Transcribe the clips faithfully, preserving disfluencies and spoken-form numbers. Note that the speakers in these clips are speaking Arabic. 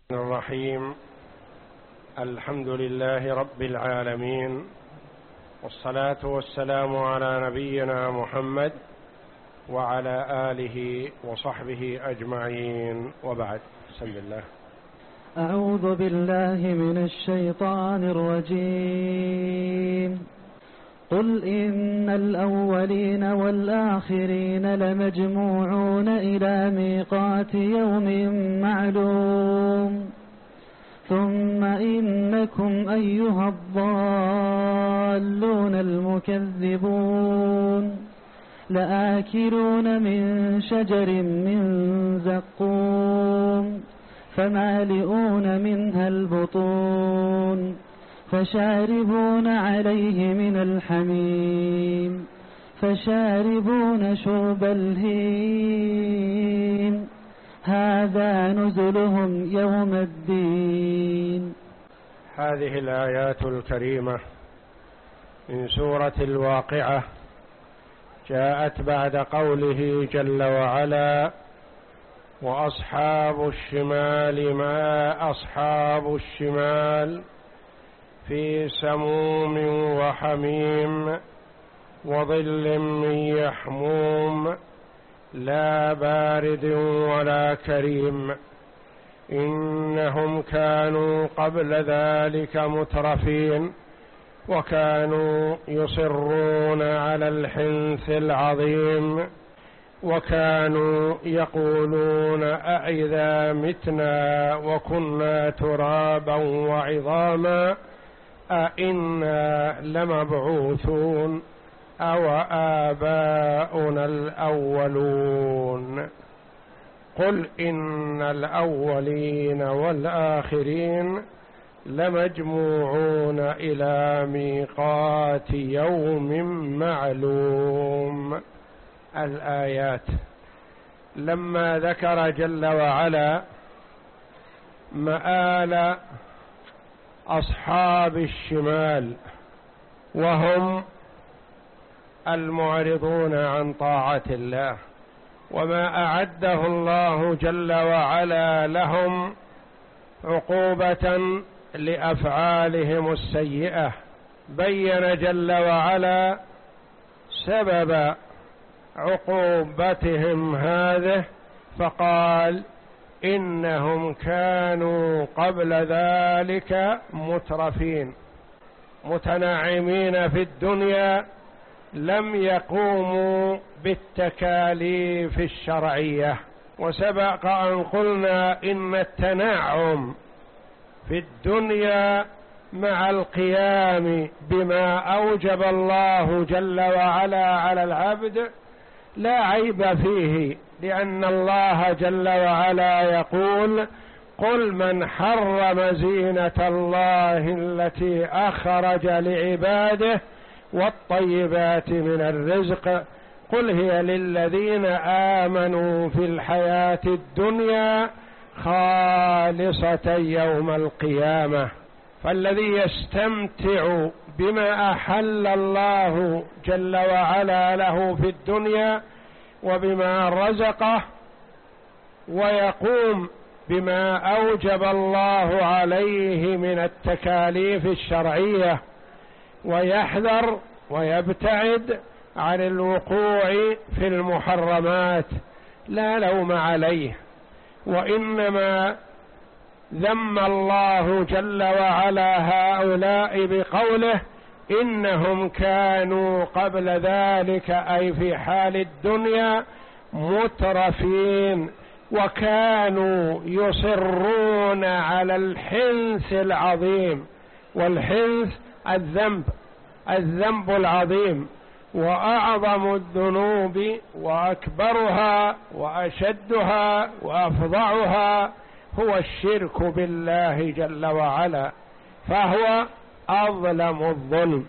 الرحيم. الحمد لله رب العالمين، والصلاة والسلام على نبينا محمد وعلى آله وصحبه أجمعين، وبعد. بسم الله. أعوذ بالله من الشيطان الرجيم. قل إن الأولين والآخرين لمجموعون إلى ميقات يوم معلوم ثم إنكم أيها الضالون المكذبون لآكلون من شجر من زقوم فمالئون منها البطون فشاربون عليه من الحميم فشاربون شرب الهيم هذا نزلهم يوم الدين. هذه الآيات الكريمة من سورة الواقعة جاءت بعد قوله جل وعلا: وأصحاب الشمال ما أصحاب الشمال في سموم وحميم وظل من يحموم لا بارد ولا كريم إنهم كانوا قبل ذلك مترفين وكانوا يصرون على الحنث العظيم وكانوا يقولون أإذا متنا وكنا ترابا وعظاما أإنا لمبعوثون أو آباؤنا الأولون. قل إن الأولين والآخرين لمجموعون إلى ميقات يوم معلوم. الآيات لما ذكر جل وعلا مآل أصحاب الشمال وهم المعرضون عن طاعة الله وما أعده الله جل وعلا لهم عقوبة لأفعالهم السيئة، بين جل وعلا سبب عقوبتهم هذه فقال: إنهم كانوا قبل ذلك مترفين متنعمين في الدنيا، لم يقوموا بالتكاليف الشرعية. وسبق أن قلنا إن التنعم في الدنيا مع القيام بما أوجب الله جل وعلا على العبد لا عيب فيه، لأن الله جل وعلا يقول: قل من حرم زينة الله التي أخرج لعباده والطيبات من الرزق قل هي للذين آمنوا في الحياة الدنيا خالصة يوم القيامة. فالذي يستمتع بما أحل الله جل وعلا له في الدنيا وبما رزقه ويقوم بما أوجب الله عليه من التكاليف الشرعية ويحذر ويبتعد عن الوقوع في المحرمات لا لوم عليه، وإنما ذم الله جل وعلا هؤلاء بقوله: إنهم كانوا قبل ذلك أي في حال الدنيا مترفين وكانوا يصرون على الحنث العظيم. والحنث الذنب الذنب العظيم، وأعظم الذنوب وأكبرها وأشدها وأفظعها هو الشرك بالله جل وعلا، فهو أظلم الظلم.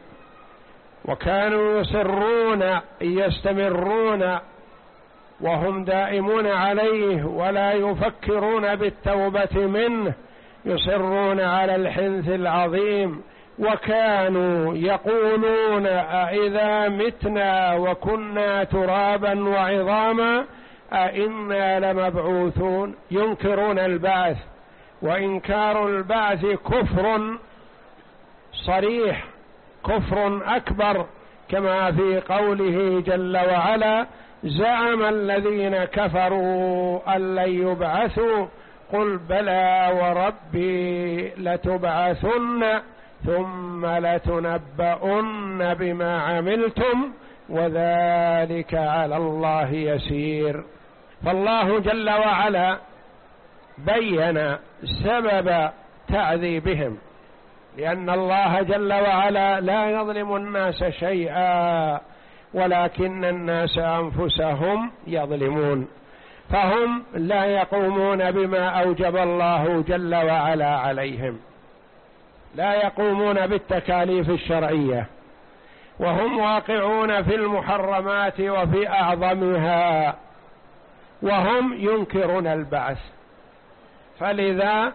وكانوا يصرون يستمرون وهم دائمون عليه ولا يفكرون بالتوبة منه، يصرون على الحنث العظيم، وكانوا يقولون أإذا متنا وكنا ترابا وعظاما أإنا لمبعوثون، ينكرون البعث وإنكار البعث كفر صريح، كفر أكبر، كما في قوله جل وعلا: زعم الذين كفروا أن لن يبعثوا قل بلى وربي لتبعثن ثم لتنبؤن بما عملتم وذلك على الله يسير. فالله جل وعلا بين سبب تعذيبهم، لأن الله جل وعلا لا يظلم الناس شيئا ولكن الناس أنفسهم يظلمون، فهم لا يقومون بما أوجب الله جل وعلا عليهم، لا يقومون بالتكاليف الشرعية، وهم واقعون في المحرمات وفي أعظمها، وهم ينكرون البعث، فلذا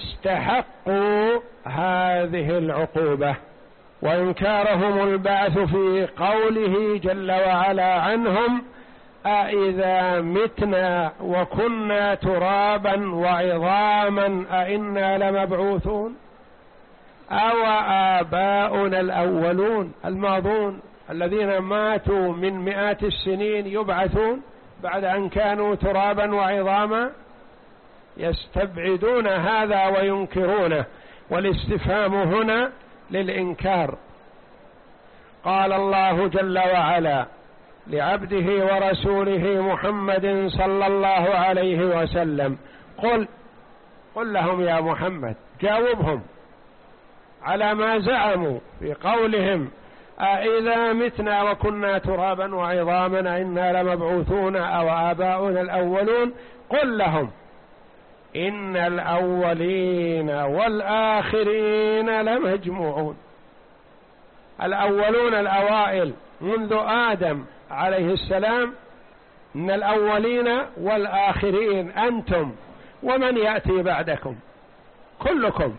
استحقوا هذه العقوبة. وإنكارهم البعث في قوله جل وعلا عنهم: أإذا متنا وكنا ترابا وعظاما أإنا لمبعوثون أو آباؤنا الأولون، الماضون الذين ماتوا من مئات السنين يبعثون بعد أن كانوا ترابا وعظاما؟ يستبعدون هذا وينكرونه، والاستفهام هنا للإنكار. قال الله جل وعلا لعبده ورسوله محمد صلى الله عليه وسلم: قل قل لهم يا محمد، جاوبهم على ما زعموا في قولهم: أإذا متنا وكنا ترابا وعظاما أإنا لمبعوثون أو آباؤنا الأولون. قل لهم: إن الأولين والآخرين لمجموعون. الأولون الأوائل منذ آدم عليه السلام، إن الأولين والآخرين أنتم ومن يأتي بعدكم كلكم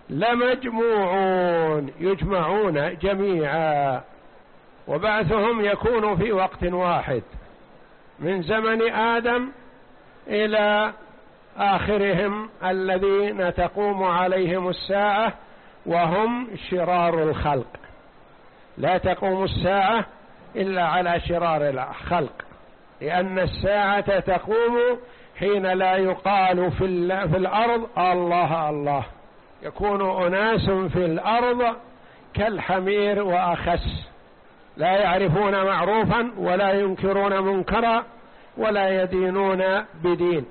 لمجموعون، يجمعون جميعا، وبعثهم يكون في وقت واحد من زمن آدم إلى آخرهم الذين تقوم عليهم الساعة وهم شرار الخلق. لا تقوم الساعة إلا على شرار الخلق، لأن الساعة تقوم حين لا يقال في الأرض الله الله، يكون أناس في الأرض كالحمير وأخس، لا يعرفون معروفا ولا ينكرون منكرا ولا يدينون بدين،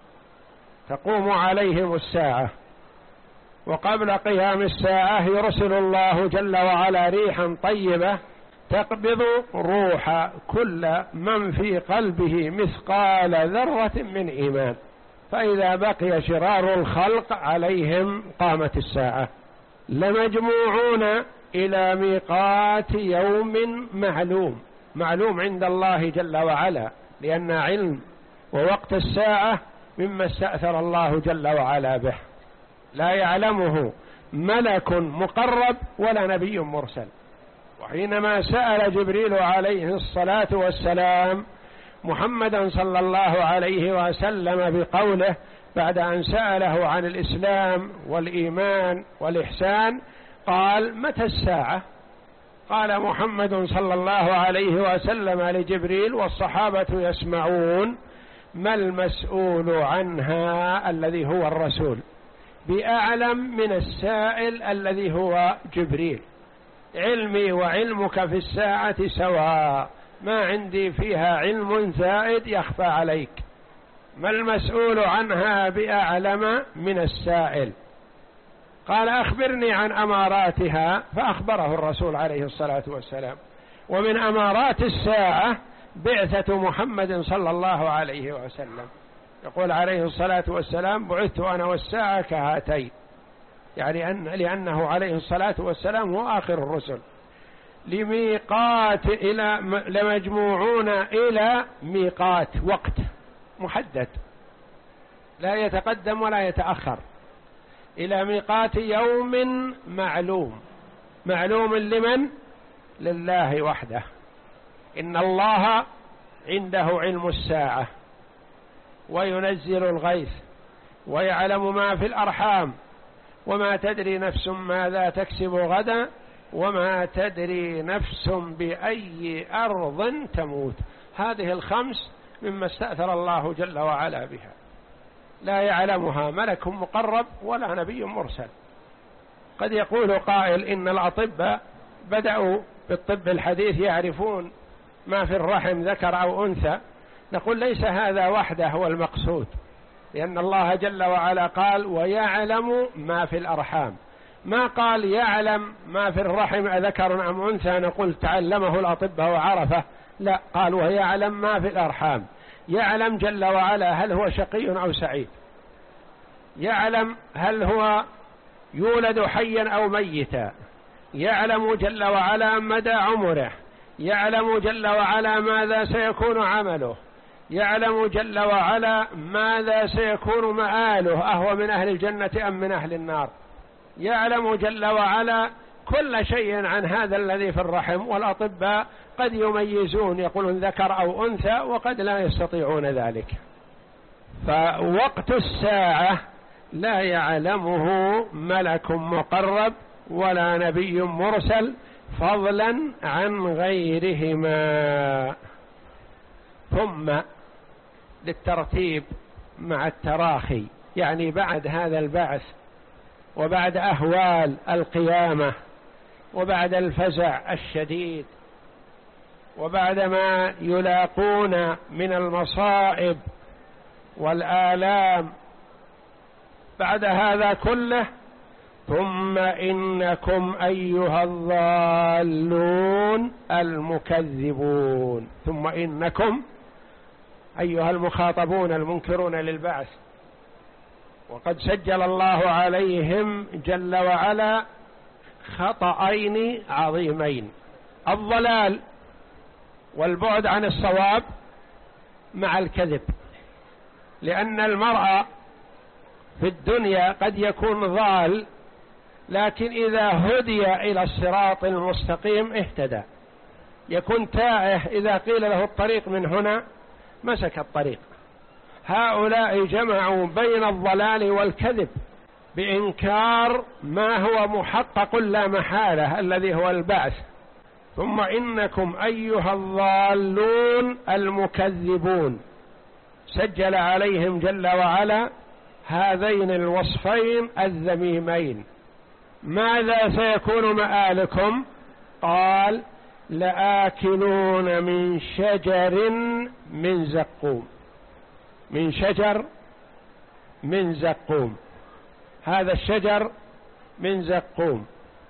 تقوم عليهم الساعة. وقبل قيام الساعة يرسل الله جل وعلا ريحا طيبة تقبض روح كل من في قلبه مثقال ذرة من إيمان، فإذا بقي شرار الخلق عليهم قامت الساعة. لمجموعون إلى ميقات يوم معلوم، معلوم عند الله جل وعلا، لأن علم ووقت الساعة مما استأثر الله جل وعلا به، لا يعلمه ملك مقرب ولا نبي مرسل. وحينما سأل جبريل عليه الصلاة والسلام محمدا صلى الله عليه وسلم بقوله بعد أن سأله عن الإسلام والإيمان والإحسان، قال: متى الساعة؟ قال محمد صلى الله عليه وسلم لجبريل والصحابة يسمعون: ما المسؤول عنها الذي هو الرسول بأعلم من السائل الذي هو جبريل، علمي وعلمك في الساعة سواء، ما عندي فيها علم زائد يخفى عليك، ما المسؤول عنها بأعلم من السائل. قال: أخبرني عن أماراتها، فأخبره الرسول عليه الصلاة والسلام. ومن أمارات الساعة بعثة محمد صلى الله عليه وسلم، يقول عليه الصلاة والسلام: بعثت أنا والساعة كهاتين، يعني أن لأنه عليه الصلاة والسلام هو آخر الرسل. لميقات إلى لمجموعون إلى ميقات، وقت محدد لا يتقدم ولا يتأخر، إلى ميقات يوم معلوم. معلوم لمن؟ لله وحده. إن الله عنده علم الساعة وينزل الغيث ويعلم ما في الأرحام وما تدري نفس ماذا تكسب غدا وما تدري نفس بأي أرض تموت. هذه الخمس مما استأثر الله جل وعلا بها، لا يعلمها ملك مقرب ولا نبي مرسل. قد يقول قائل إن الأطباء بدأوا بالطب الحديث يعرفون ما في الرحم ذكر أو أنثى. نقول ليس هذا وحده هو المقصود، لأن الله جل وعلا قال ويعلم ما في الأرحام، ما قال يعلم ما في الرحم أذكر أم أنثى نقول تعلمه الأطباء وعرفه، لا، قال ويعلم ما في الأرحام. يعلم جل وعلا هل هو شقي أو سعيد، يعلم هل هو يولد حيا أو ميتا، يعلم جل وعلا مدى عمره، يعلم جل وعلا ماذا سيكون عمله، يعلم جل وعلا ماذا سيكون مآله، أهو من أهل الجنة أم من أهل النار. يعلم جل وعلا كل شيء عن هذا الذي في الرحم، والأطباء قد يميزون يقولون ذكر أو أنثى وقد لا يستطيعون ذلك. فوقت الساعة لا يعلمه ملك مقرب ولا نبي مرسل فضلا عن غيرهما. ثم للترتيب مع التراخي، يعني بعد هذا البعث وبعد أهوال القيامة وبعد الفزع الشديد وبعد ما يلاقون من المصائب والآلام، بعد هذا كله ثم إنكم أيها الضالون المكذبون. ثم إنكم أيها المخاطبون المنكرون للبعث، وقد سجل الله عليهم جل وعلا خطأين عظيمين: الضلال والبعد عن الصواب مع الكذب، لأن المرء في الدنيا قد يكون ضال، لكن إذا هدي إلى الصراط المستقيم اهتدى. يكون تائه إذا قيل له الطريق من هنا مسك الطريق. هؤلاء جمعوا بين الضلال والكذب بإنكار ما هو محقق لا محالة الذي هو البعث. ثم إنكم أيها الضالون المكذبون، سجل عليهم جل وعلا هذين الوصفين الذميمين. ماذا سيكون مآلكم؟ قال لآكلون من شجر من زقوم. من شجر من زقوم، هذا الشجر من زقوم.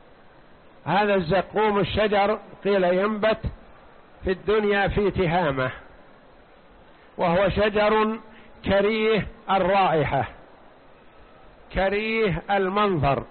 هذا الزقوم الشجر قيل ينبت في الدنيا في تهامة، وهو شجر كريه الرائحة كريه المنظر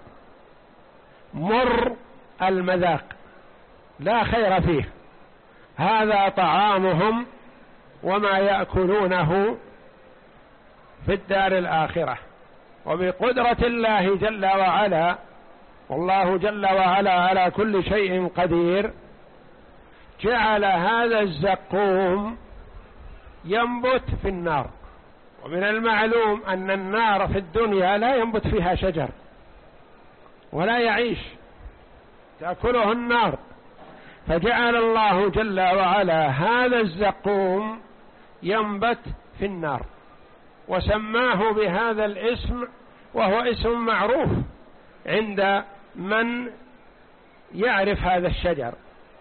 مر المذاق، لا خير فيه. هذا طعامهم وما يأكلونه في الدار الآخرة. وبقدرة الله جل وعلا، والله جل وعلا على كل شيء قدير، جعل هذا الزقوم ينبت في النار. ومن المعلوم أن النار في الدنيا لا ينبت فيها شجر ولا يعيش، تأكله النار. فجعل الله جل وعلا هذا الزقوم ينبت في النار، وسماه بهذا الاسم، وهو اسم معروف عند من يعرف هذا الشجر.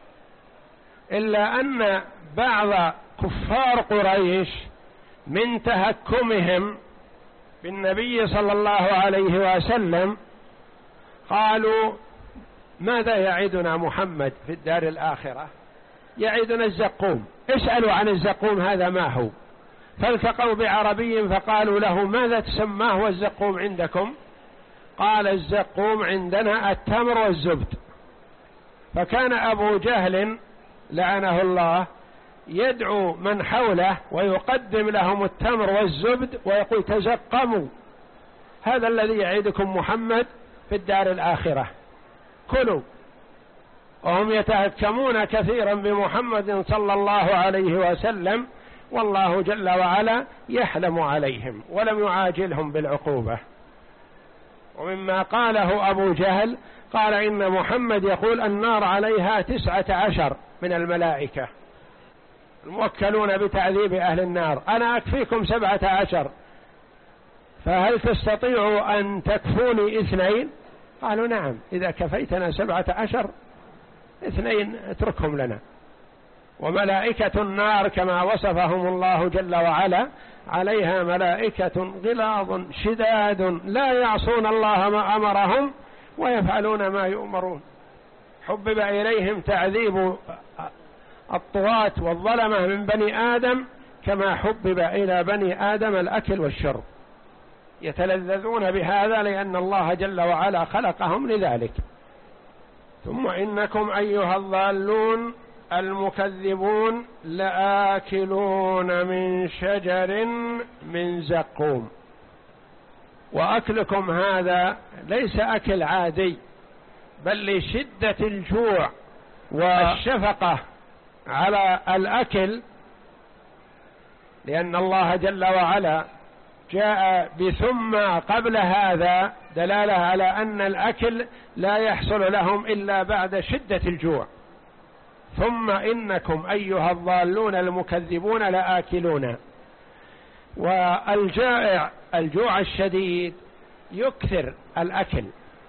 إلا أن بعض كفار قريش من تهكمهم بالنبي صلى الله عليه وسلم قالوا ماذا يعدنا محمد في الدار الآخرة؟ يعدنا الزقوم، اسألوا عن الزقوم هذا ما هو. فالتقوا بعربي فقالوا له ماذا تسماه الزقوم عندكم؟ قال الزقوم عندنا التمر والزبد. فكان أبو جهل لعنه الله يدعو من حوله ويقدم لهم التمر والزبد ويقول تزقموا، هذا الذي يعيدكم محمد في الدار الآخرة، كلوا. وهم يتهكمون كثيرا بمحمد صلى الله عليه وسلم والله جل وعلا يحلم عليهم ولم يعاجلهم بالعقوبة. ومما قاله أبو جهل قال إن محمد يقول النار عليها تسعة عشر من الملائكة الموكلون بتعذيب أهل النار، أنا أكفيكم سبعة عشر، فهل تستطيع أن تكفوني اثنين؟ قالوا نعم، إذا كفيتنا سبعة عشر اثنين اتركهم لنا. وملائكة النار كما وصفهم الله جل وعلا عليها ملائكة غلاظ شداد لا يعصون الله ما أمرهم ويفعلون ما يؤمرون. حبب إليهم تعذيب الطغاة والظلمة من بني آدم كما حبب إلى بني آدم الأكل والشرب، يتلذذون بهذا لأن الله جل وعلا خلقهم لذلك. ثم إنكم أيها الضالون المكذبون لآكلون من شجر من زقوم. وأكلكم هذا ليس أكل عادي، بل لشدة الجوع والشفقة على الأكل، لأن الله جل وعلا جاء بثم قبل هذا دلالة على أن الأكل لا يحصل لهم إلا بعد شدة الجوع. ثم إنكم أيها الضالون المكذبون لآكلون. والجائع الجوع الشديد يكثر الأكل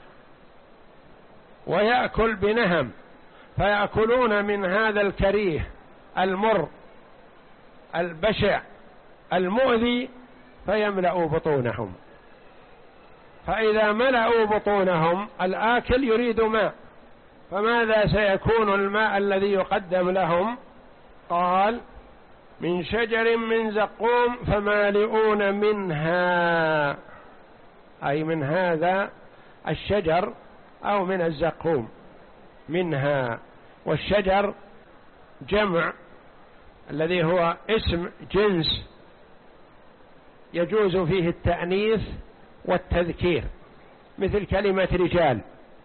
ويأكل بنهم، فيأكلون من هذا الكريه المر البشع المؤذي فيملأوا بطونهم. فإذا ملأوا بطونهم الآكل يريد ماء، فماذا سيكون الماء الذي يقدم لهم؟ قال من شجر من زقوم فمالئون منها، أي من هذا الشجر أو من الزقوم منها. والشجر جمع الذي هو اسم جنس يجوز فيه التأنيث والتذكير، مثل كلمة رجال،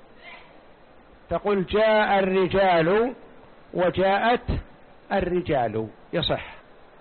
تقول جاء الرجال وجاءت الرجال يصح.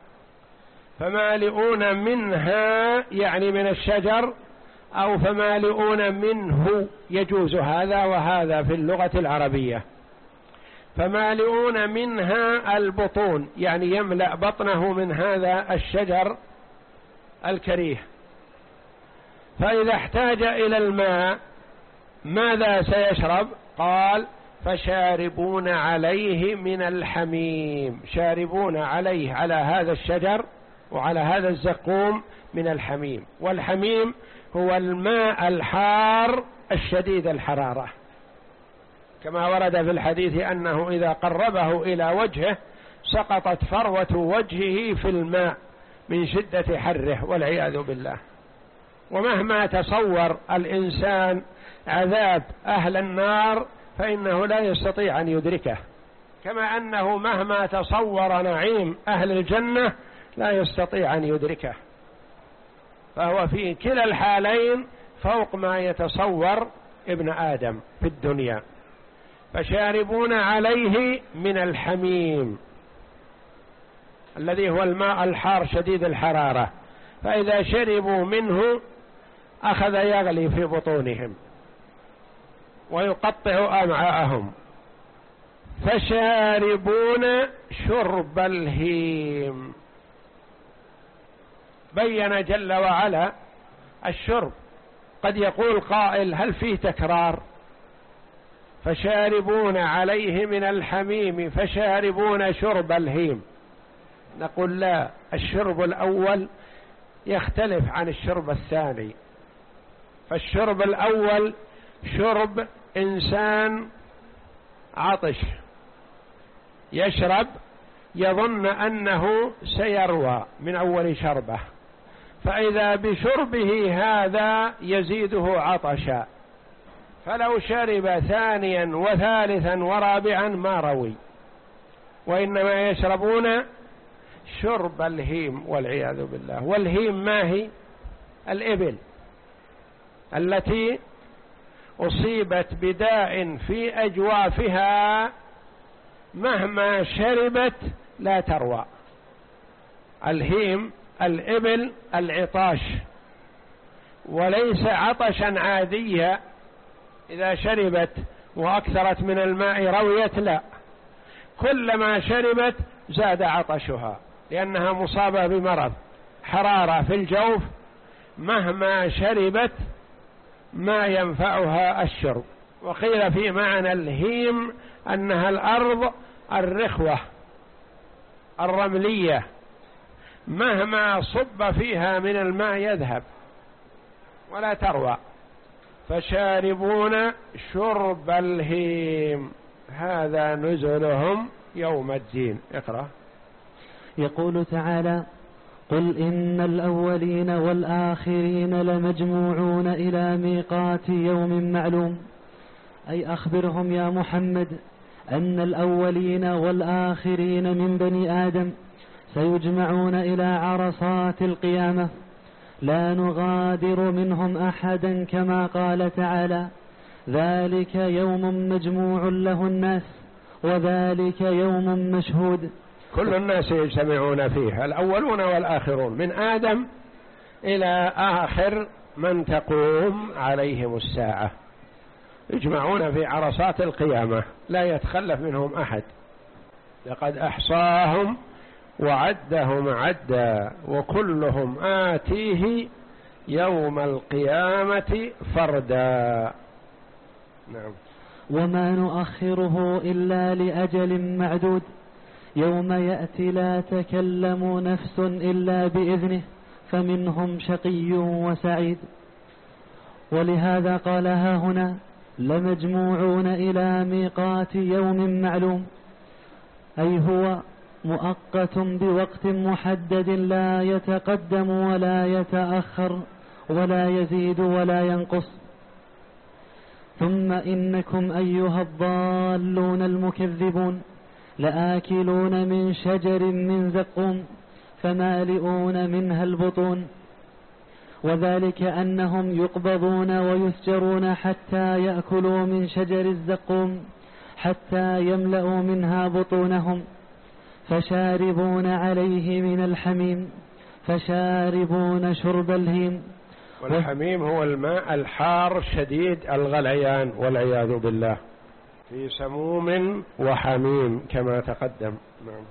فمالئون منها يعني من الشجر، أو فمالئون منه يجوز هذا وهذا في اللغة العربية. فمالئون منها البطون يعني يملأ بطنه من هذا الشجر الكريه. فإذا احتاج إلى الماء ماذا سيشرب؟ قال فشاربون عليه من الحميم، شاربون عليه على هذا الشجر وعلى هذا الزقوم من الحميم. والحميم هو الماء الحار الشديد الحرارة، كما ورد في الحديث أنه إذا قربه إلى وجهه سقطت فروة وجهه في الماء من شدة حره والعياذ بالله. ومهما تصور الإنسان عذاب أهل النار فإنه لا يستطيع أن يدركه، كما أنه مهما تصور نعيم أهل الجنة لا يستطيع أن يدركه، فهو في كلا الحالين فوق ما يتصور ابن آدم في الدنيا. فشاربون عليه من الحميم الذي هو الماء الحار شديد الحرارة، فإذا شربوا منه أخذ يغلي في بطونهم ويقطع أمعاءهم. فشاربون شرب الهيم. بين جل وعلا الشرب. قد يقول قائل هل فيه تكرار؟ فشاربون عليه من الحميم فشاربون شرب الهيم. نقول لا، الشرب الأول يختلف عن الشرب الثاني. فالشرب الأول شرب إنسان عطش يشرب يظن أنه سيروى من أول شربه، فإذا بشربه هذا يزيده عطشا، فلو شرب ثانيا وثالثا ورابعا ما روي، وإنما يشربون شرب الهيم والعياذ بالله. والهيم ما هي؟ الإبل التي أصيبت بداء في أجوافها مهما شربت لا تروى، الهيم الإبل العطاش، وليس عطشا عاديا إذا شربت وأكثرت من الماء رويت، لا، كلما شربت زاد عطشها لأنها مصابة بمرض حرارة في الجوف، مهما شربت ما ينفعها الشرب. وقيل في معنى الهيم أنها الأرض الرخوة الرملية، مهما صب فيها من الماء يذهب ولا تروى. فشاربون شرب الهيم هذا نزلهم يوم الدين. اقرأ. يقول تعالى: قل إن الأولين والآخرين لمجموعون إلى ميقات يوم معلوم. أي أخبرهم يا محمد أن الأولين والآخرين من بني آدم سيجمعون إلى عرصات القيامة، لا نغادر منهم أحدا، كما قال تعالى: ذلك يوم مجموع له الناس وذلك يوم مشهود. كل الناس يجتمعون فيه، الأولون والآخرون، من آدم إلى آخر من تقوم عليهم الساعة، يجمعون في عرصات القيامة لا يتخلف منهم أحد. لقد أحصاهم وعدهم عدا وكلهم آتيه يوم القيامة فردا. نعم. وما نؤخره إلا لأجل معدود، يوم يأتي لا تكلم نفس إلا بإذنه فمنهم شقي وسعيد. ولهذا قال ها هنا: لمجموعون إلى ميقات يوم معلوم، أي هو مؤقت بوقت محدد لا يتقدم ولا يتأخر ولا يزيد ولا ينقص. ثم إنكم أيها الضالون المكذبون لآكلون من شجر من زقوم فمالئون منها البطون، وذلك أنهم يقبضون ويسجرون حتى يأكلوا من شجر الزقوم حتى يملأوا منها بطونهم، فشاربون عليه من الحميم فشاربون شرب الهيم. والحميم هو الماء الحار شديد الغليان والعياذ بالله، في سموم وحميم كما تقدم. نعم.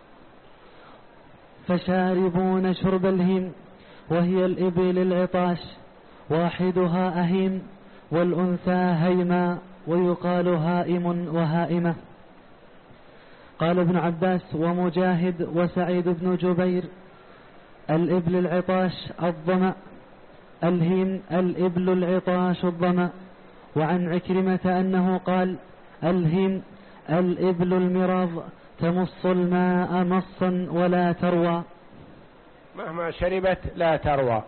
فشاربون شرب الهيم، وهي الإبل العطاش، واحدها أهيم والأنثى هيما، ويقال هائم وهائمة. قال ابن عباس ومجاهد وسعيد بن جبير: الإبل العطاش الظمأ، الهيم الإبل العطاش الظمأ. وعن عكرمة أنه قال: الهيم الإبل المراض تمص الماء مصا ولا تروى، مهما شربت لا تروى.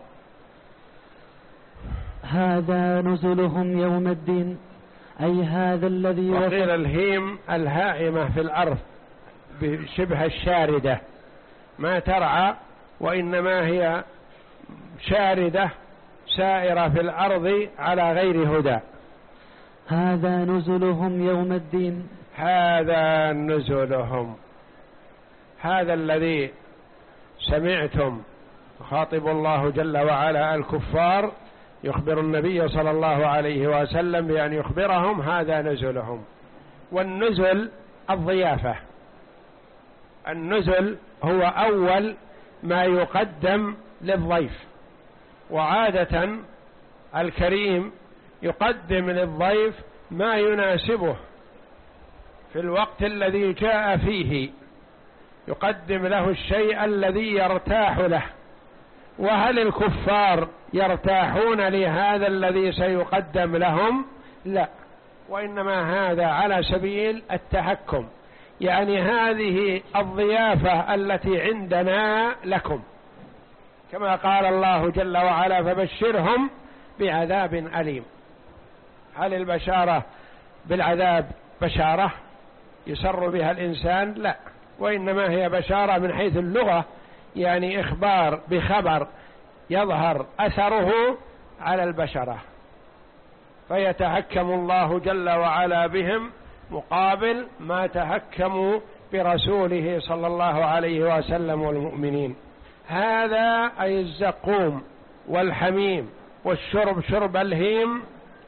هذا نزلهم يوم الدين، أي هذا الذي وقيل الهيم الهائمة في الأرض بشبه الشاردة، ما ترعى وإنما هي شاردة سائرة في الأرض على غير هدى. هذا نزلهم يوم الدين، هذا نزلهم، هذا الذي سمعتم خاطب الله جل وعلا الكفار يخبر النبي صلى الله عليه وسلم بأن يخبرهم هذا نزلهم. والنزل الضيافة، النزل هو أول ما يقدم للضيف، وعادة الكريم يقدم للضيف ما يناسبه في الوقت الذي جاء فيه، يقدم له الشيء الذي يرتاح له. وهل الكفار يرتاحون لهذا الذي سيقدم لهم؟ لا، وإنما هذا على سبيل التحكم، يعني هذه الضيافة التي عندنا لكم، كما قال الله جل وعلا: فبشرهم بعذاب أليم. هل البشارة بالعذاب بشارة يسر بها الإنسان؟ لا، وإنما هي بشارة من حيث اللغة، يعني إخبار بخبر يظهر أثره على البشرة، فيتحكم الله جل وعلا بهم مقابل ما تحكموا برسوله صلى الله عليه وسلم والمؤمنين. هذا أي الزقوم والحميم والشرب شرب الهيم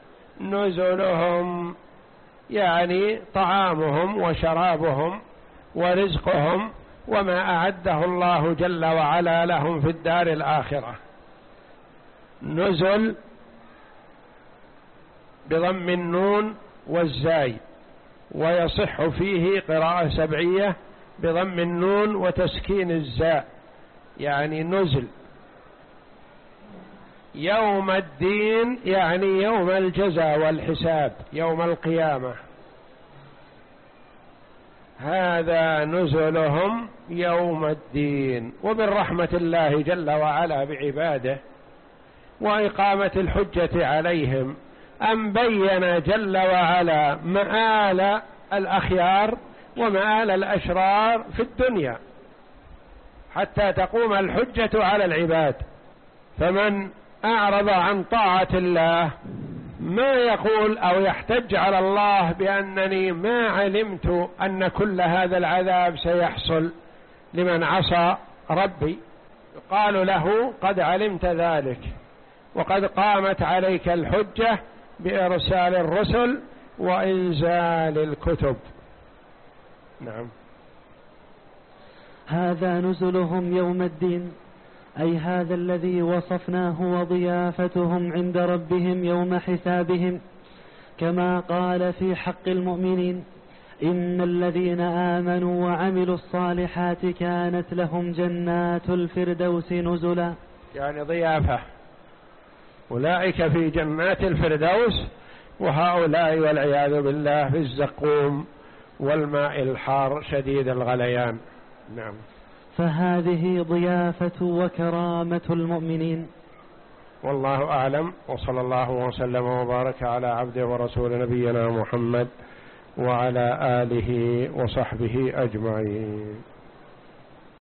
نزلهم يعني طعامهم وشرابهم ورزقهم وما أعده الله جل وعلا لهم في الدار الآخرة. نزل بضم النون والزاي، ويصح فيه قراءة سبعية بضم النون وتسكين الزاء، يعني نزل. يوم الدين يعني يوم الجزاء والحساب، يوم القيامة. هذا نزلهم يوم الدين. ومن رحمة الله جل وعلا بعباده وإقامة الحجة عليهم أن بين جل وعلا مآل الأخيار ومآل الأشرار في الدنيا حتى تقوم الحجة على العباد. فمن أعرض عن طاعة الله ما يقول أو يحتج على الله بأنني ما علمت أن كل هذا العذاب سيحصل لمن عصى ربي. قال له قد علمت ذلك، وقد قامت عليك الحجة بإرسال الرسل وإنزال الكتب. نعم. هذا نزلهم يوم الدين، أي هذا الذي وصفناه وضيافتهم عند ربهم يوم حسابهم، كما قال في حق المؤمنين: إن الذين آمنوا وعملوا الصالحات كانت لهم جنات الفردوس نزلا، يعني ضيافة. أولئك في جنات الفردوس، وهؤلاء والعياذ بالله في الزقوم والماء الحار شديد الغليان. نعم. فهذه ضيافة وكرامة المؤمنين. والله أعلم، وصلى الله وسلم وبارك على عبده ورسول نبينا محمد وعلى آله وصحبه أجمعين.